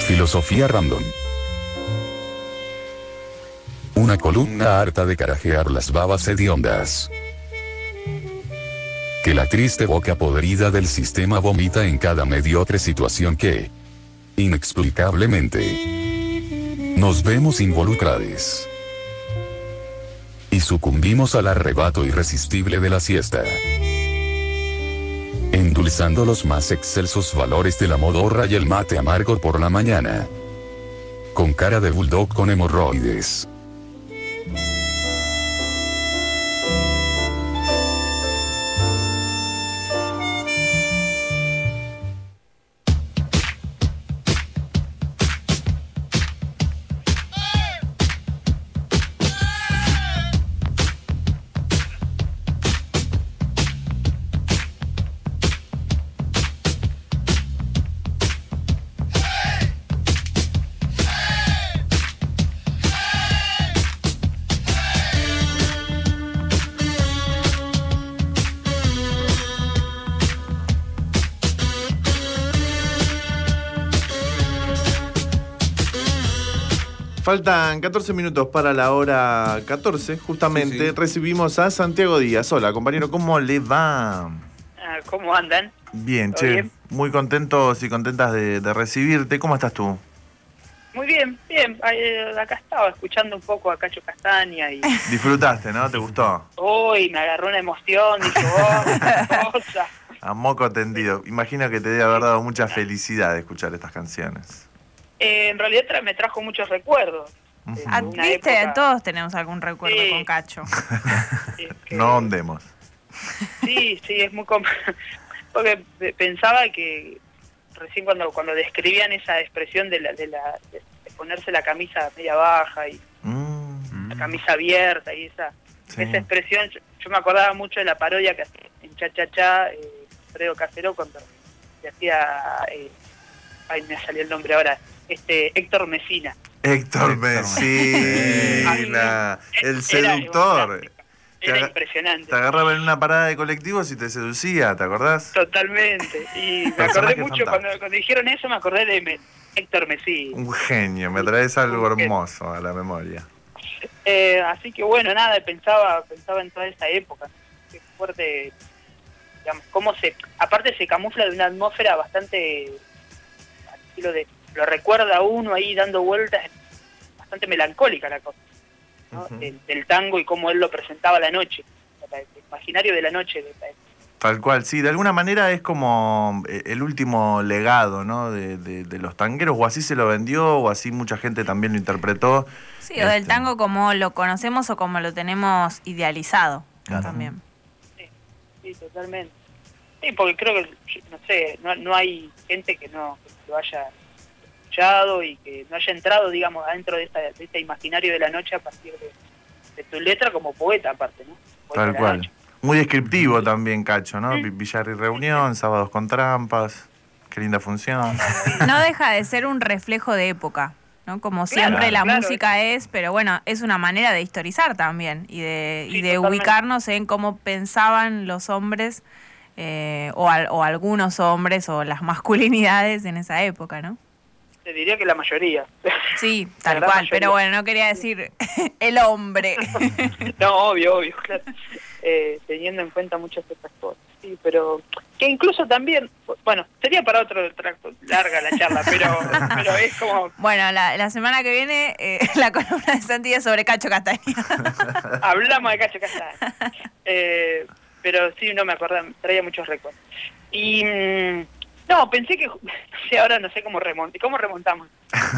Filosofía Random. Una columna harta de carajear las babas hediondas que la triste boca podrida del sistema vomita en cada mediocre situación que, inexplicablemente, nos vemos involucrados. Y sucumbimos al arrebato irresistible de la siesta, endulzando los más excelsos valores de la modorra y el mate amargo por la mañana, con cara de bulldog con hemorroides. Faltan 14 minutos para la hora 14, justamente. Sí. Recibimos a Santiago Díaz. Hola, compañero, ¿cómo le va? ¿Cómo andan? Bien, che. Bien? Muy contentos y contentas de recibirte. ¿Cómo estás tú? Muy bien, bien. Acá estaba escuchando un poco a Cacho Castaña y... Disfrutaste, ¿no? ¿Te gustó? Uy, me agarró una emoción, dije, cosa. A moco tendido. Imagino que te debe haber dado mucha felicidad de escuchar estas canciones. En realidad me trajo muchos recuerdos. ¿Viste? Época... Todos tenemos algún recuerdo con Cacho. No ahondemos. Sí, es muy porque pensaba que recién cuando describían esa expresión de ponerse la camisa media baja y la camisa abierta y esa expresión, yo me acordaba mucho de la parodia que hacía en Cha Cha Cha, Fredo Casero, cuando se hacía... ay, me salió el nombre ahora. Héctor Messina. Héctor Messina, el seductor. Era impresionante. Te agarraba en una parada de colectivos y te seducía, ¿te acordás? Totalmente. Y me acordé mucho, cuando dijeron eso, me acordé de Héctor Messina. Un genio, me traes algo hermoso a la memoria. Así que bueno, nada, pensaba en toda esa época. Qué fuerte, digamos, cómo aparte se camufla de una atmósfera bastante... lo recuerda a uno ahí dando vueltas, bastante melancólica la cosa, ¿no? Del tango y cómo él lo presentaba la noche, el imaginario de la noche de esta época. Tal cual, sí, de alguna manera es como el último legado, ¿no? de los tangueros, o así se lo vendió, o así mucha gente también lo interpretó. Sí, o del tango como lo conocemos o como lo tenemos idealizado también. Sí, totalmente. Sí, porque creo que, no sé, no hay gente que no lo haya escuchado y que no haya entrado, digamos, adentro de este imaginario de la noche a partir de tu letra como poeta, aparte, ¿no? Poeta tal cual. Muy descriptivo también, Cacho, ¿no? Billar y reunión, sábados con trampas, qué linda función. No deja de ser un reflejo de época, ¿no? Como siempre la música es, pero bueno, es una manera de historizar también y de ubicarnos en cómo pensaban los hombres o algunos hombres o las masculinidades en esa época, ¿no? Te diría que la mayoría. Sí, tal cual, mayoría. Pero bueno, no quería decir el hombre. No, obvio, claro. Teniendo en cuenta muchas otras cosas. Sí, pero que incluso también, bueno, sería para otro tracto, larga la charla, pero es como... Bueno, la semana que viene, la columna de Santi es sobre Cacho Castaña. Hablamos de Cacho Castaña. Pero sí, no me acuerdo, traía muchos recuerdos. Y... no, pensé que... ahora no sé cómo remontamos.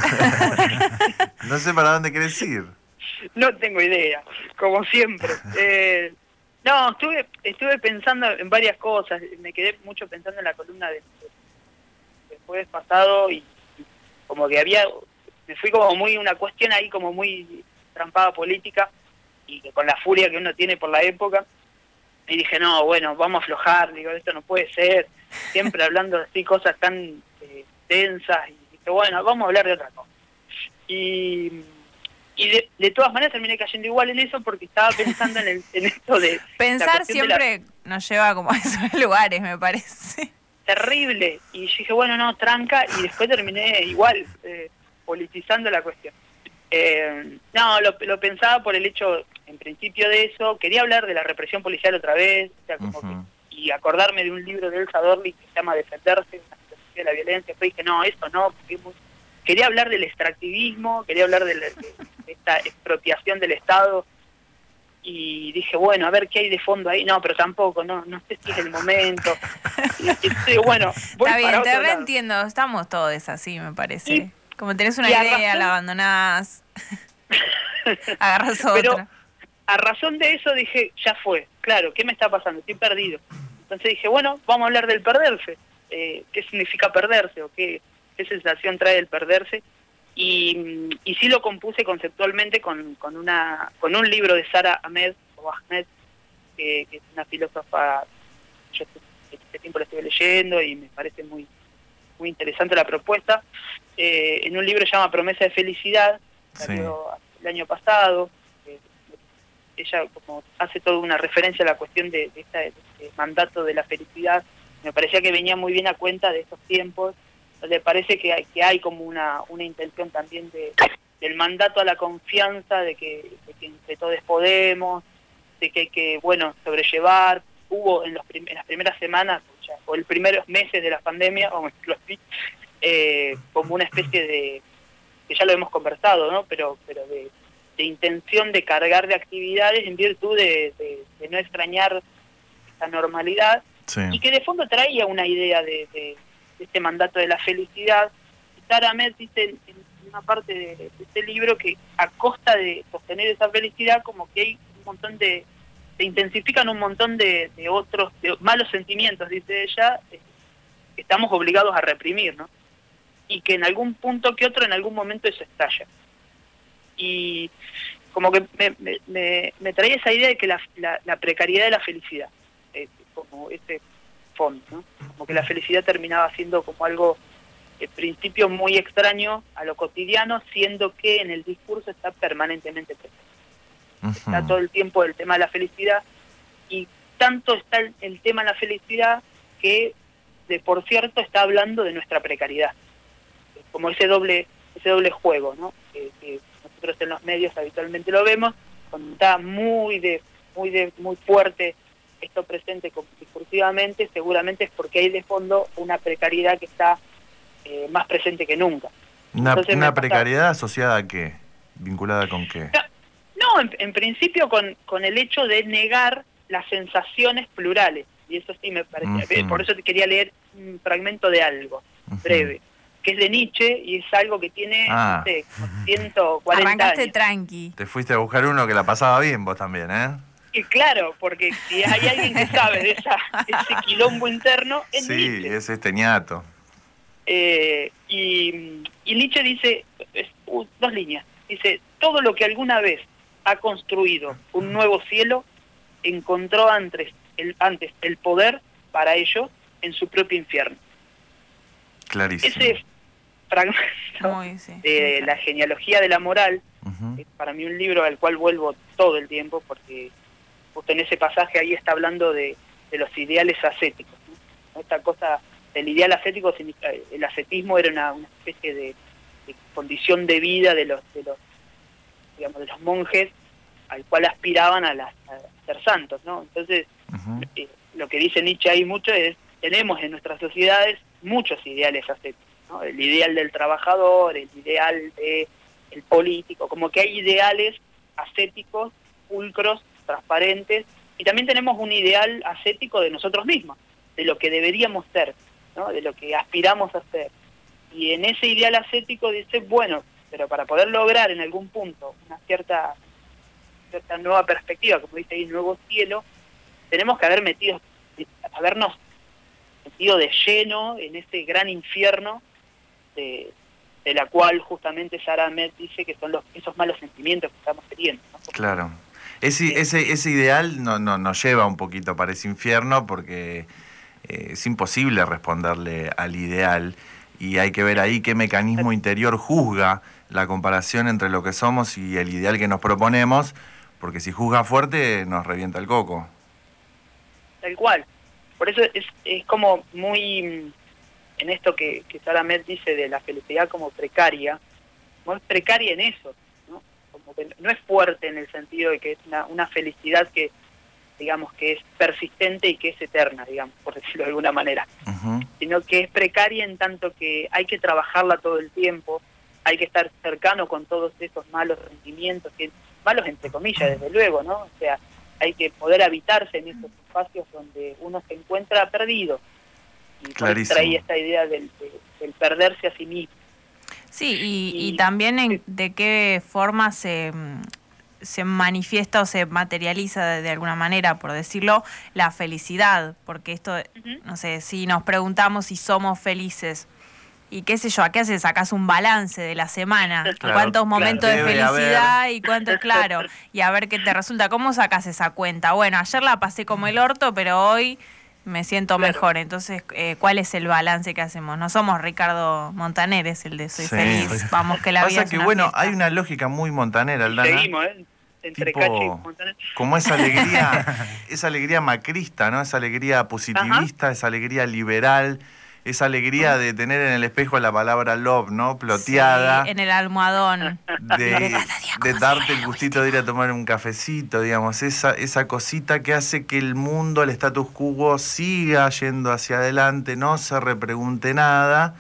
No sé para dónde querés ir. No tengo idea, como siempre. No, estuve pensando en varias cosas. Me quedé mucho pensando en la columna del jueves pasado y como que me fui como muy una cuestión ahí como muy trampada política y con la furia que uno tiene por la época. Y dije, no, bueno, vamos a aflojar, digo, esto no puede ser. Siempre hablando así cosas tan tensas. Y dije, bueno, vamos a hablar de otra cosa. Y de todas maneras terminé cayendo igual en eso porque estaba pensando en esto de... Pensar siempre nos lleva como a esos lugares, me parece. terrible. Y yo dije, bueno, no, tranca, y después terminé igual, politizando la cuestión. No, lo pensaba por el hecho, en principio, de eso. Quería hablar de la represión policial otra vez, o sea, como y acordarme de un libro de Elsa Dorli que se llama Defenderse, una filosofía de la violencia. Después dije, no, eso no, porque quería hablar del extractivismo, quería hablar de esta expropiación del Estado, y dije, bueno, a ver qué hay de fondo ahí. No, pero tampoco, no sé si es el momento. Y bueno, voy. Está bien, te reentiendo, estamos todos así, me parece. Como tenés una idea, la abandonás, agarras otra. Pero a razón de eso dije, ya fue, claro, ¿qué me está pasando? Estoy perdido. Entonces dije, bueno, vamos a hablar del perderse. ¿Qué significa perderse? ¿O qué sensación trae el perderse? Y sí lo compuse conceptualmente con un libro de Sara Ahmed, que es una filósofa. Yo este tiempo la estuve leyendo y me parece muy interesante la propuesta. En un libro que se llama Promesa de Felicidad, salió el año pasado. Ella como hace toda una referencia a la cuestión de este mandato de la felicidad. Me parecía que venía muy bien a cuenta de estos tiempos, donde parece que hay como una intención también del mandato a la confianza, de que entre todos podemos, de que hay que, bueno, sobrellevar. Hubo en las primeras semanas, o los primeros meses de la pandemia, vamos a decirlo así, como una especie de, que ya lo hemos conversado, ¿no? Pero de intención de cargar de actividades en virtud de no extrañar esa normalidad, y que de fondo traía una idea de este mandato de la felicidad. Sara Ahmed dice en una parte de este libro que a costa de sostener esa felicidad, como que hay un montón se intensifican un montón de otros de malos sentimientos, dice ella, que estamos obligados a reprimir, ¿no? Y que en algún punto que otro, en algún momento eso estalla. Y como que me traía esa idea de que la precariedad de la felicidad, como ese fondo, ¿no? Como que la felicidad terminaba siendo como algo, en principio, muy extraño a lo cotidiano, siendo que en el discurso está permanentemente presente. Está todo el tiempo el tema de la felicidad, y tanto está el tema de la felicidad que, por cierto, está hablando de nuestra precariedad. Como ese doble juego, ¿no? Que nosotros en los medios habitualmente lo vemos, cuando está muy fuerte esto presente discursivamente, seguramente es porque hay de fondo una precariedad que está más presente que nunca. ¿Una precariedad asociada a qué? ¿Vinculada con qué? No, en principio con el hecho de negar las sensaciones plurales, y eso sí me parece. Por eso te quería leer un fragmento de algo, breve, que es de Nietzsche, y es algo que tiene, no sé, como 140 Arrancaste años. Tranqui. Te fuiste a buscar uno que la pasaba bien vos también, ¿eh? Y claro, porque si hay alguien que sabe de ese quilombo interno, es Nietzsche. Sí, es este ñato. Y Nietzsche dice, dos líneas, dice, todo lo que alguna vez ha construido un nuevo cielo, encontró antes el poder para ello en su propio infierno. Clarísimo. Ese fragmento de La genealogía de la moral, es para mí un libro al cual vuelvo todo el tiempo, porque justo en ese pasaje ahí está hablando de los ideales ascéticos, ¿no? Esta cosa del ideal ascético, el ascetismo era una especie de condición de vida de los monjes, al cual aspiraban a ser santos, ¿no? Entonces, lo que dice Nietzsche ahí mucho es, tenemos en nuestras sociedades muchos ideales ascéticos, ¿no? El ideal del trabajador, el ideal del político, como que hay ideales ascéticos, pulcros, transparentes, y también tenemos un ideal ascético de nosotros mismos, de lo que deberíamos ser, ¿no? De lo que aspiramos a ser. Y en ese ideal ascético dice, bueno, pero para poder lograr en algún punto una cierta nueva perspectiva, como dice ahí, nuevo cielo, tenemos que habernos metido de lleno en ese gran infierno de la cual justamente Sara Ahmed dice que son esos malos sentimientos que estamos teniendo, ¿no? Claro. Ese ideal nos lleva un poquito para ese infierno, porque es imposible responderle al ideal, y hay que ver ahí qué mecanismo interior juzga la comparación entre lo que somos y el ideal que nos proponemos, porque si juzga fuerte nos revienta el coco. Tal cual. Por eso es como muy, en esto que Sara Met dice de la felicidad como precaria, no es precaria en eso, ¿no? Como que no es fuerte en el sentido de que es una felicidad que, digamos, que es persistente y que es eterna, digamos, por decirlo de alguna manera, sino que es precaria en tanto que hay que trabajarla todo el tiempo, hay que estar cercano con todos esos malos sentimientos, malos entre comillas, desde luego, ¿no? O sea, hay que poder habitarse en esos espacios donde uno se encuentra perdido. Y trae esta idea del perderse a sí mismo. Sí, y también de qué forma se manifiesta o se materializa de alguna manera, por decirlo, la felicidad, porque esto, no sé, si nos preguntamos si somos felices, y qué sé yo, ¿a qué haces? Sacás un balance de la semana, claro, cuántos momentos de felicidad y cuántos, claro, y a ver qué te resulta. ¿Cómo sacás esa cuenta? Bueno, ayer la pasé como el orto, pero hoy me siento mejor. Entonces, ¿cuál es el balance que hacemos? No somos Ricardo Montaneres, el de Soy feliz, vamos que la vida es una fiesta. Hay una lógica muy montanera, Aldana. Seguimos, entre Cacho y Montaner. Como esa alegría macrista, ¿no? Esa alegría positivista, esa alegría liberal, esa alegría de tener en el espejo la palabra love, ¿no? Ploteada. Sí, en el almohadón. De darte el gustito de ir a tomar un cafecito, digamos. Esa cosita que hace que el mundo, el status quo, siga yendo hacia adelante, no se repregunte nada,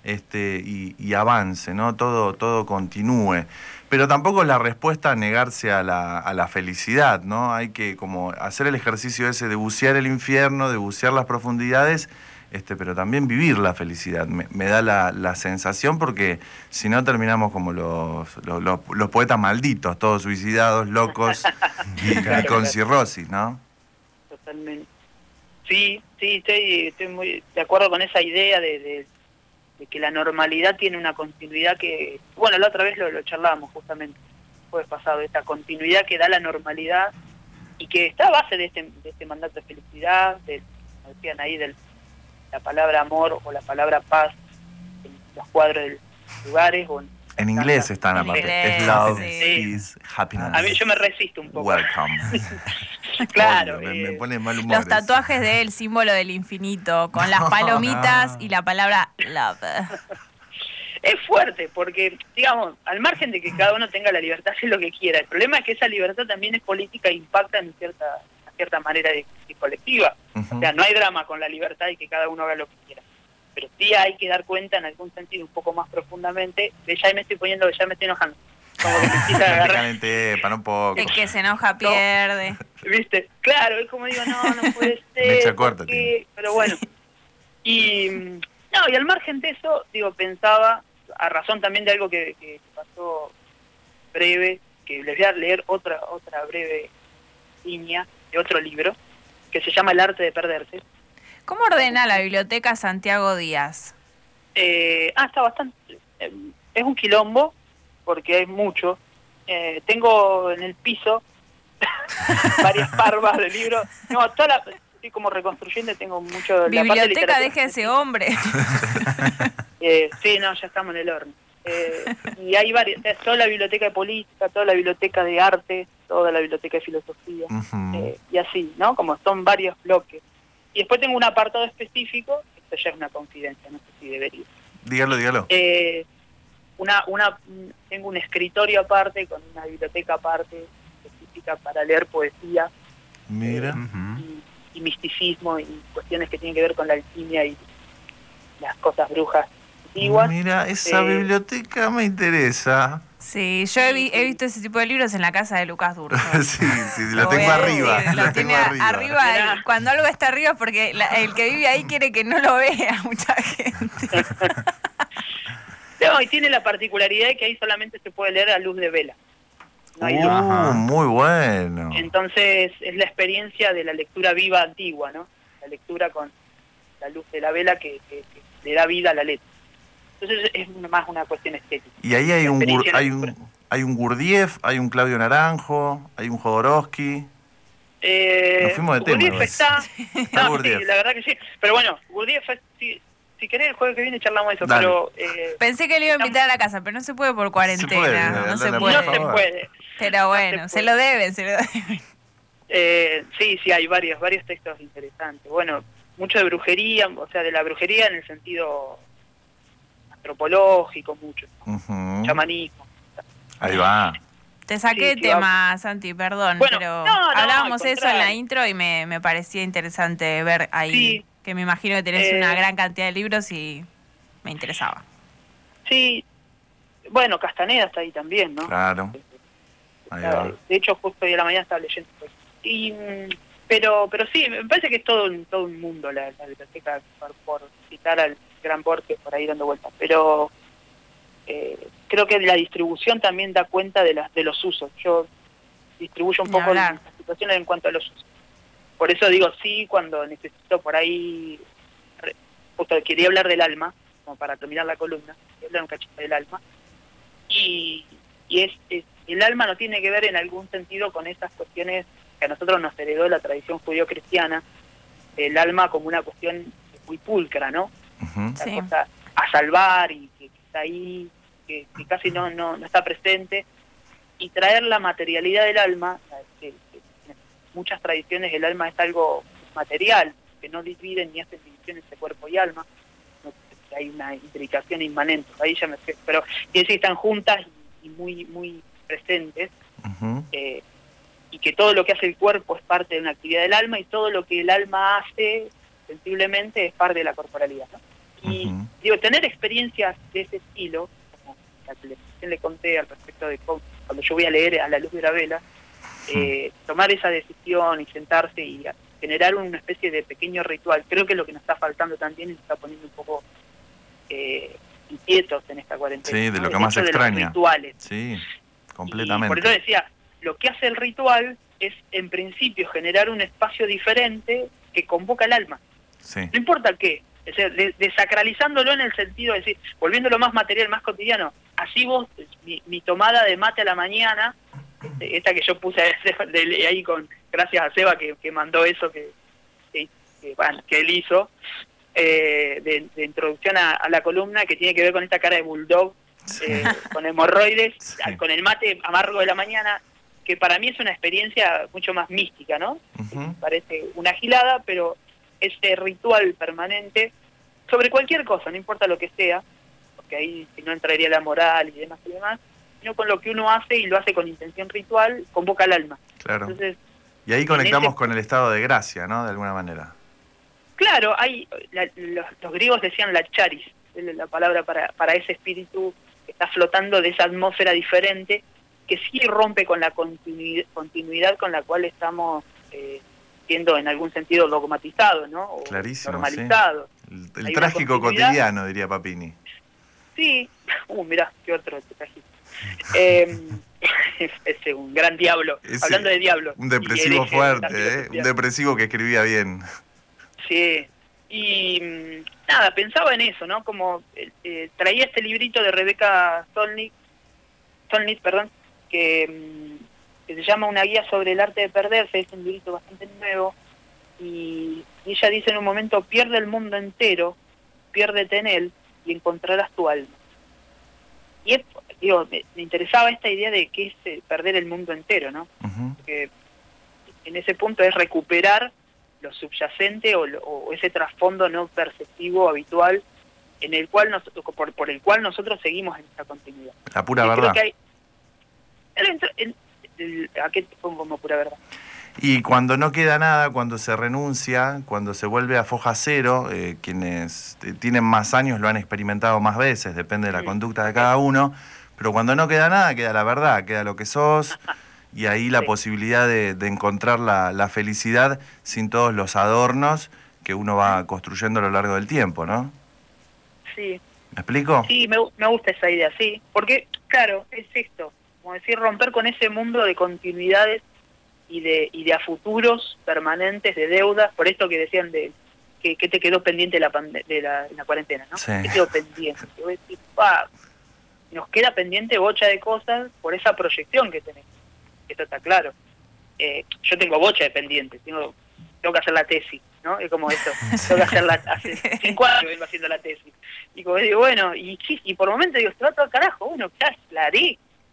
y avance, ¿no? Todo continúe. Pero tampoco es la respuesta a negarse a la felicidad, ¿no? Hay que como hacer el ejercicio ese de bucear el infierno, de bucear las profundidades, pero también vivir la felicidad. Me da la sensación, porque si no terminamos como los poetas malditos, todos suicidados, locos y con cirrosis, ¿no? Totalmente. Sí, estoy muy de acuerdo con esa idea de que la normalidad tiene una continuidad que, bueno, la otra vez lo charlábamos justamente, jueves pasado, esta continuidad que da la normalidad y que está a base de este mandato de felicidad, como decían ahí, la palabra amor o la palabra paz en los cuadros de los lugares. En inglés están aparte. Es love, peace, happiness. A mí yo me resisto un poco. Welcome. Claro. Me pone mal humor. Los tatuajes del símbolo del infinito, con las palomitas y la palabra love. Es fuerte, porque, digamos, al margen de que cada uno tenga la libertad de hacer lo que quiera, el problema es que esa libertad también es política e impacta en cierta manera de colectiva. O sea, no hay drama con la libertad y que cada uno haga lo que quiera. Pero sí hay que dar cuenta en algún sentido un poco más profundamente, ya me estoy enojando. Como que me empieza a agarrar. Para un poco. El que se enoja pierde. ¿Viste? Claro, es como digo, no puede ser. Mecha corta, pero bueno. Y al margen de eso, pensaba, a razón también de algo que pasó breve, que les voy a leer otra breve línea de otro libro, que se llama El arte de perderse. ¿Cómo ordena la biblioteca Santiago Díaz? Está bastante... es un quilombo, porque hay mucho. Tengo en el piso varias parvas de libros. No, estoy como reconstruyendo, tengo mucho... Biblioteca, deje ese hombre. Sí, ya estamos en el horno. Y hay varias, toda la biblioteca de política, toda la biblioteca de arte, toda la biblioteca de filosofía, y así, ¿no? Como son varios bloques. Y después tengo un apartado específico, esto ya es una confidencia, no sé si debería. Dígalo. Tengo un escritorio aparte, con una biblioteca aparte, específica para leer poesía. Mira. Y misticismo, y cuestiones que tienen que ver con la alquimia y las cosas brujas antiguas. Mira, esa biblioteca me interesa. Sí, yo he visto ese tipo de libros en la casa de Lucas Durso. sí, lo tengo arriba. Lo tiene arriba. Y cuando algo está arriba es porque el que vive ahí quiere que no lo vea mucha gente. No, y tiene la particularidad de que ahí solamente se puede leer a luz de vela. No hay luz. Muy bueno. Entonces es la experiencia de la lectura viva antigua, ¿no? La lectura con la luz de la vela que le da vida a la letra. Entonces es más una cuestión estética. Y ahí hay un Gurdjieff, hay un Claudio Naranjo, hay un Jodorowsky. Nos fuimos de tema. Gurdjieff está sí, la verdad que sí. Pero bueno, Gurdjieff, si querés el jueves que viene charlamos eso. Dale. Pero pensé que le iba a invitar a la casa, pero no se puede por cuarentena. No se puede. Pero bueno, se lo deben. Sí, hay varios textos interesantes. Bueno, mucho de brujería, o sea, de la brujería en el sentido antropológico, mucho, chamanismo. Ahí va. Te saqué tema, Santi, perdón, bueno, pero no, hablábamos eso en la intro y me parecía interesante ver ahí, que me imagino que tenés una gran cantidad de libros y me interesaba. Sí, bueno, Castaneda está ahí también, ¿no? Claro. Ahí va. De hecho, justo hoy a la mañana estaba leyendo. Pero sí, me parece que es todo un mundo la biblioteca, por citar al gran Borges por ahí dando vueltas. Pero creo que la distribución también da cuenta de los usos. Yo distribuyo un poco las situaciones en cuanto a los usos. Por eso digo sí cuando necesito por ahí, justo quería hablar del alma, como para terminar la columna, quería hablar un cachito del alma. Y el alma no tiene que ver en algún sentido con esas cuestiones que a nosotros nos heredó la tradición judío-cristiana, el alma como una cuestión muy pulcra, ¿no? Una cosa a salvar y que está ahí, que casi no está presente, y traer la materialidad del alma, que en muchas tradiciones el alma es algo material, que no dividen ni hacen divisiones de cuerpo y alma, hay una implicación inmanente, ahí ya me sé, pero quiere decir que están juntas y muy muy presentes, y que todo lo que hace el cuerpo es parte de una actividad del alma y todo lo que el alma hace sensiblemente es parte de la corporalidad, ¿no? Y digo, tener experiencias de ese estilo, como la que le conté al respecto de cuando yo voy a leer A la luz de la vela, tomar esa decisión y sentarse y generar una especie de pequeño ritual, creo que es lo que nos está faltando también y nos está poniendo un poco inquietos en esta cuarentena. Sí, de lo que más extraña. De los rituales. Sí, completamente. Y por eso decía, lo que hace el ritual es, en principio, generar un espacio diferente que convoca el alma. Sí. No importa qué, es decir, desacralizándolo en el sentido de decir, volviéndolo más material, más cotidiano. Así vos, mi tomada de mate a la mañana, esta que yo puse ahí gracias a Seba que mandó eso que él hizo, de introducción a la columna, que tiene que ver con esta cara de bulldog, con hemorroides, con el mate amargo de la mañana, que para mí es una experiencia mucho más mística, ¿no? Parece una gilada, pero ese ritual permanente sobre cualquier cosa, no importa lo que sea, porque ahí si no entraría la moral y demás, sino con lo que uno hace y lo hace con intención ritual, convoca al alma. Claro. Entonces, y ahí conectamos con el estado de gracia, ¿no? De alguna manera. Claro, los griegos decían la charis, la palabra para ese espíritu que está flotando de esa atmósfera diferente, que sí rompe con la continuidad con la cual estamos siendo en algún sentido dogmatizados, ¿no? O clarísimo, normalizados. Sí. El trágico cotidiano, diría Papini. Sí, mirá, qué otro trágico. Es un gran diablo, hablando de diablo. Un depresivo fuerte, un depresivo que escribía bien. Sí, y nada, pensaba en eso, ¿no? Como traía este librito de Rebecca Solnit, que se llama Una guía sobre el arte de perderse, es un librito bastante nuevo, y ella dice en un momento, pierde el mundo entero, piérdete en él y encontrarás tu alma. Y me interesaba esta idea de qué es perder el mundo entero, ¿no? Porque en ese punto es recuperar lo subyacente o ese trasfondo no perceptivo habitual en el cual por el cual nosotros seguimos en esta continuidad. La pura verdad. Creo que ¿a qué te pongo como pura verdad? Y cuando no queda nada, cuando se renuncia, cuando se vuelve a foja cero, quienes tienen más años lo han experimentado más veces, depende de la conducta de cada uno, pero cuando no queda nada, queda la verdad, queda lo que sos, y ahí la posibilidad de encontrar la felicidad sin todos los adornos que uno va construyendo a lo largo del tiempo, ¿no? Sí. ¿Me explico? Sí, me gusta esa idea, sí, porque, claro, es esto, como decir, romper con ese mundo de continuidades y de a futuros permanentes, de deudas, por esto que decían de que te quedó pendiente la cuarentena, ¿no? Sí. ¿Qué quedó pendiente? Te voy a decir, nos queda pendiente bocha de cosas por esa proyección que tenemos. Esto está claro. Yo tengo bocha de pendientes, tengo que hacer la tesis, ¿no? Es como eso, tengo que hacer hace 5 años que vengo haciendo la tesis. Y como digo, bueno, y por momentos digo, se va todo al carajo, bueno, ya la haré,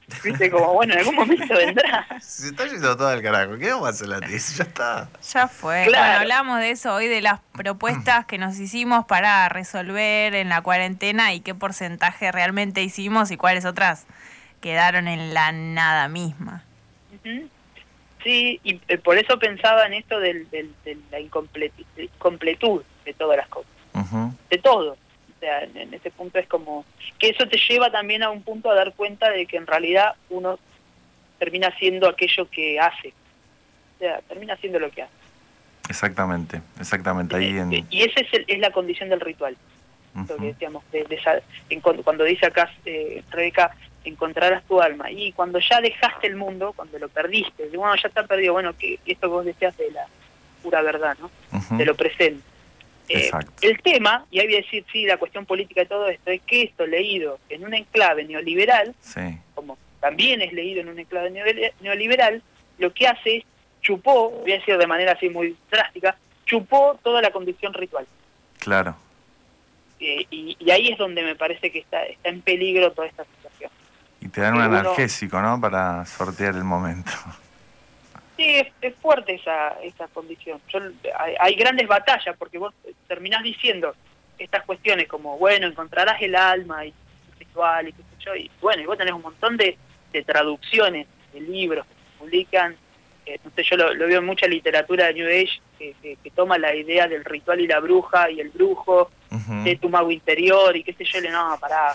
Viste, como, bueno, en algún momento vendrá. Se está yendo todo al carajo. ¿Qué vamos a hacer la tesis? Ya está. Ya fue. Claro. Bueno, hablamos de eso hoy, de las propuestas que nos hicimos para resolver en la cuarentena y qué porcentaje realmente hicimos y cuáles otras quedaron en la nada misma. Ujú. Sí, y por eso pensaba en esto de la incompletud de todas las cosas, Ujú. de todo. O sea, en ese punto es como que eso te lleva también a un punto a dar cuenta de que en realidad uno termina haciendo aquello que hace. O sea, termina haciendo lo que hace. Exactamente. Ahí en... Y esa es la condición del ritual. Lo que Ujú. decíamos, cuando dice acá Rebeca, encontrarás tu alma. Y cuando ya dejaste el mundo, cuando lo perdiste, bueno, ya está perdido, bueno, que esto que vos decías de la pura verdad, ¿no? Ujú. De lo presente. Exacto. El tema, y ahí voy a decir, sí, la cuestión política de todo esto, es que esto leído en un enclave neoliberal, Sí. como también es leído en un enclave neoliberal, lo que hace es chupó, voy a decir de manera así muy drástica, chupó toda la condición ritual. Claro. Y ahí es donde me parece que está en peligro toda esta situación. Y te dan un Uno- analgésico, ¿no? Para sortear el momento. Sí, es fuerte esa condición. Hay grandes batallas porque vos terminás diciendo estas cuestiones como, bueno, encontrarás el alma y sexual y qué sé yo, y bueno, y vos tenés un montón de traducciones de libros que se publican, no sé, yo lo veo en mucha literatura de New Age que toma la idea del ritual y la bruja y el brujo, Ujú. de tu mago interior y qué sé yo, no, pará,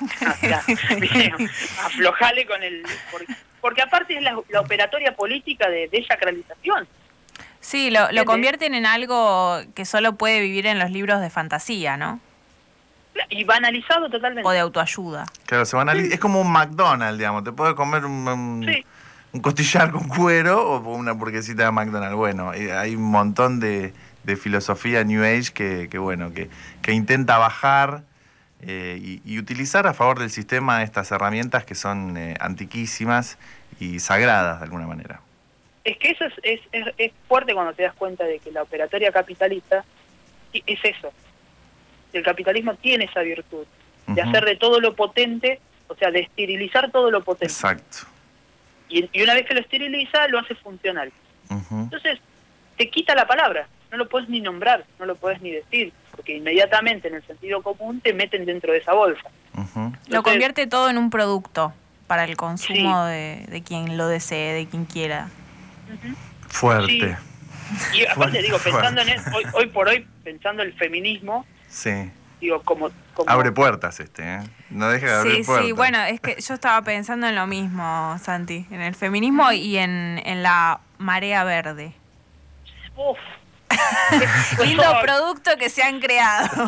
aflojale con el... Porque aparte es la operatoria política de sacralización. Sí, lo ¿Entiendes? convierten en algo que solo puede vivir en los libros de fantasía, ¿no? Y banalizado totalmente. O de autoayuda. Claro, es como un McDonald's, digamos. Te puedes comer Sí. un costillar con cuero o una hamburguesita de McDonald's. Bueno, hay un montón de filosofía New Age que intenta bajar y utilizar a favor del sistema estas herramientas que son antiquísimas y sagradas de alguna manera. Es que eso es fuerte cuando te das cuenta de que la operatoria capitalista es eso. El capitalismo tiene esa virtud de Ujú. hacer de todo lo potente, o sea, de esterilizar todo lo potente. Exacto. Y una vez que lo esteriliza, lo hace funcional. Ujú. Entonces, te quita la palabra, no lo puedes ni nombrar, no lo puedes ni decir, porque inmediatamente en el sentido común te meten dentro de esa bolsa. Ujú. Lo Entonces, convierte todo en un producto para el consumo Sí. de quien lo desee, de quien quiera. ujú. Fuerte. Sí. Y aparte digo, Fuerte. pensando en hoy por hoy, pensando el feminismo, Sí. digo, como Abre puertas ¿eh? No deja de abrir Sí, puertas. sí, bueno, es que yo estaba pensando en lo mismo, Santi, en el feminismo y en la marea verde. uf, Lindo producto que se han creado.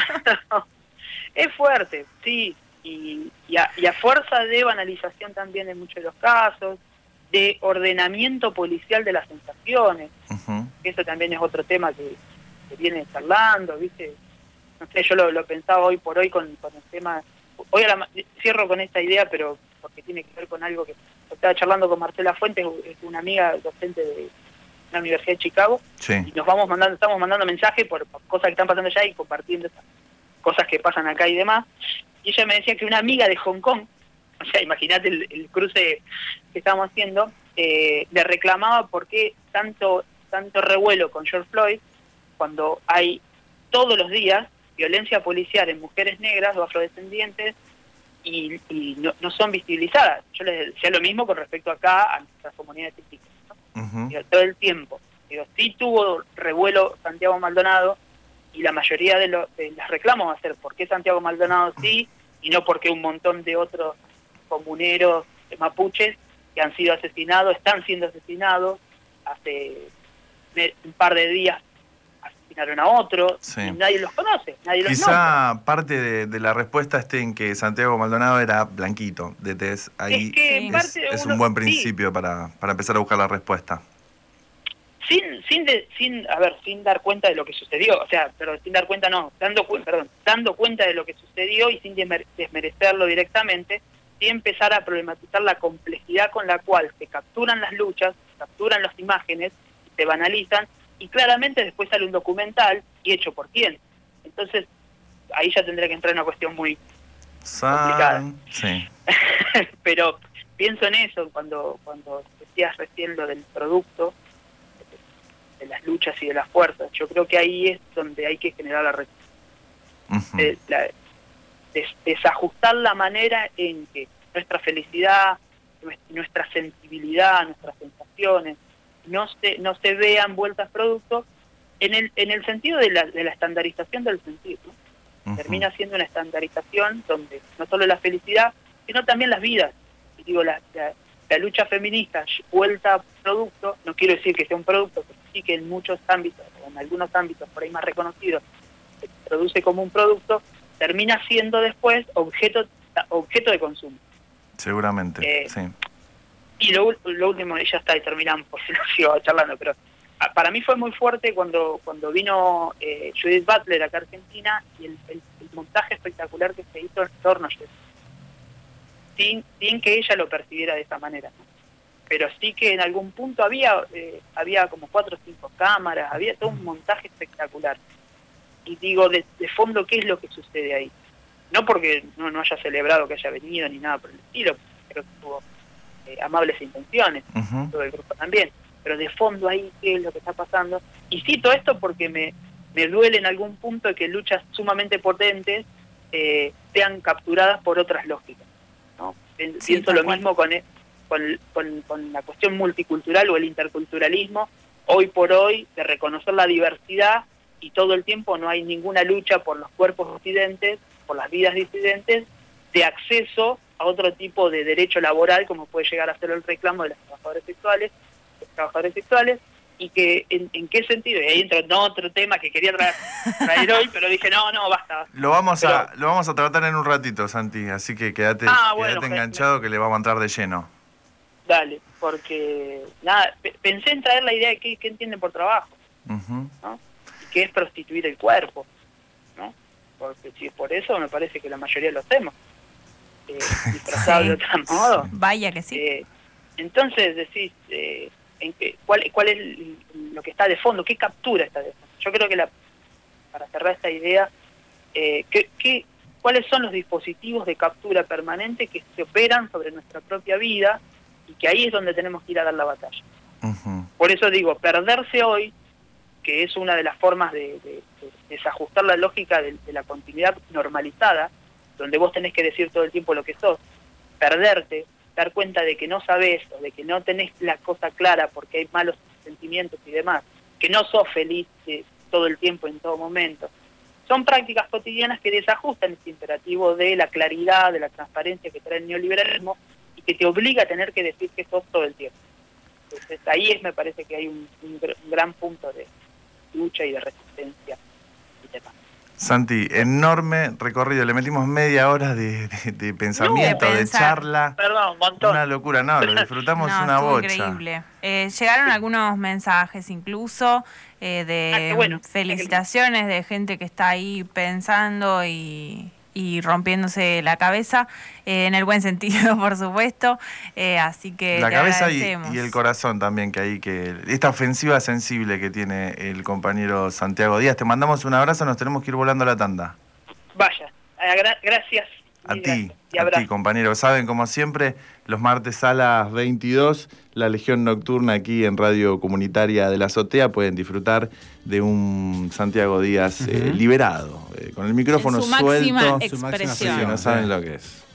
es fuerte, sí, y a fuerza de banalización también en muchos de los casos, de ordenamiento policial de las sensaciones, Ujú. que eso también es otro tema que viene charlando, ¿viste? No sé, yo lo pensaba hoy por hoy con el tema, hoy cierro con esta idea, pero porque tiene que ver con algo que estaba charlando con Marcela Fuentes, es una amiga docente de la Universidad de Chicago, Sí. y estamos mandando mensajes por cosas que están pasando allá y compartiendo esas cosas que pasan acá y demás. Y ella me decía que una amiga de Hong Kong, o sea, imagínate el cruce que estábamos haciendo, le reclamaba por qué tanto revuelo con George Floyd cuando hay todos los días violencia policial en mujeres negras o afrodescendientes y no son visibilizadas. Yo les decía lo mismo con respecto acá a nuestras comunidades indígenas, ¿no? Ujú. Digo, todo el tiempo. Digo, sí tuvo revuelo Santiago Maldonado y la mayoría de los reclamos va a ser por qué Santiago Maldonado sí y no porque un montón de otros comuneros mapuches que han sido asesinados, están siendo asesinados. Hace un par de días asesinaron a otro, Sí. y nadie los conoce, nadie los nombra. Quizá parte de la respuesta esté en que Santiago Maldonado era blanquito, de tez. Ahí Es que en Sí. parte es uno- un buen sí, principio para empezar a buscar la respuesta. sin dar cuenta de lo que sucedió, o sea, pero sin dar cuenta no, dando cuenta de lo que sucedió y sin desmerecerlo directamente, sí empezar a problematizar la complejidad con la cual se capturan las luchas, se capturan las imágenes, se banalizan y claramente después sale un documental y hecho por quién. Entonces, ahí ya tendría que entrar en una cuestión muy complicada. Sí. Pero pienso en eso cuando decías recién lo del producto, de las luchas y de las fuerzas. Yo creo que ahí es donde hay que generar la desajustar la manera en que nuestra felicidad, nuestra sensibilidad, nuestras sensaciones no se vean vueltas producto en el sentido de la estandarización del sentido, ¿no? Termina siendo una estandarización donde no solo la felicidad, sino también las vidas. Y digo, la lucha feminista vuelta a producto, no quiero decir que sea un producto, pero sí que en muchos ámbitos, o en algunos ámbitos por ahí más reconocidos, se produce como un producto, termina siendo después objeto de consumo. Seguramente, sí. Y lo último, y ya está, y terminamos, por si no sigo charlando, pero para mí fue muy fuerte cuando vino Judith Butler acá a Argentina, y el montaje espectacular que se hizo en torno a Judith, sin que ella lo percibiera de esa manera, ¿no? Pero sí que en algún punto había como 4 o 5 cámaras, había todo un montaje espectacular. Y digo, de fondo, ¿qué es lo que sucede ahí? No porque no haya celebrado que haya venido ni nada por el estilo, creo que tuvo amables intenciones, todo el grupo también, pero de fondo ahí, ¿qué es lo que está pasando? Y cito esto porque me duele en algún punto de que luchas sumamente potentes sean capturadas por otras lógicas, ¿no? Siento lo mismo con la cuestión multicultural o el interculturalismo, hoy por hoy, de reconocer la diversidad, y todo el tiempo no hay ninguna lucha por los cuerpos disidentes, por las vidas disidentes, de acceso a otro tipo de derecho laboral, como puede llegar a ser el reclamo de los trabajadores sexuales, y que en qué sentido, y ahí entra otro tema que quería traer hoy, pero dije, no, basta. Lo vamos a tratar en un ratito, Santi, así que quédate enganchado, que le vamos a entrar de lleno. Dale, porque pensé en traer la idea de qué entienden por trabajo, ¿no? Y qué es prostituir el cuerpo, ¿no? Porque si es por eso, me parece que la mayoría lo hacemos, disfrazado de otro modo. Vaya que sí. Entonces decís, ¿cuál es lo que está de fondo? ¿Qué captura está de fondo? Yo creo que para cerrar esta idea, ¿cuáles son los dispositivos de captura permanente que se operan sobre nuestra propia vida, y que ahí es donde tenemos que ir a dar la batalla? Por eso digo, perderse hoy, que es una de las formas de desajustar la lógica de la continuidad normalizada, donde vos tenés que decir todo el tiempo lo que sos, perderte, dar cuenta de que no sabés, o de que no tenés la cosa clara porque hay malos sentimientos y demás, que no sos feliz todo el tiempo, en todo momento. Son prácticas cotidianas que desajustan este imperativo de la claridad, de la transparencia que trae el neoliberalismo, y que te obliga a tener que decir que sos todo el tiempo. Entonces ahí me parece que hay un gran punto de lucha y de resistencia y demás. Santi, enorme recorrido, le metimos media hora de pensamiento, de charla. Perdón, un montón. Una locura, lo disfrutamos una bocha. Increíble. Llegaron algunos mensajes incluso de felicitaciones de gente que está ahí pensando y rompiéndose la cabeza, en el buen sentido, por supuesto, así que la te cabeza agradecemos. y el corazón también, que esta ofensiva sensible que tiene el compañero Santiago Díaz. Te mandamos un abrazo, nos tenemos que ir volando a la tanda. Vaya, gracias. A ti, compañero. Saben, como siempre, los martes a las 22, la Legión Nocturna aquí en Radio Comunitaria de la Azotea, pueden disfrutar de un Santiago Díaz liberado, con el micrófono en su suelto. Máxima expresión. Que no saben lo que es.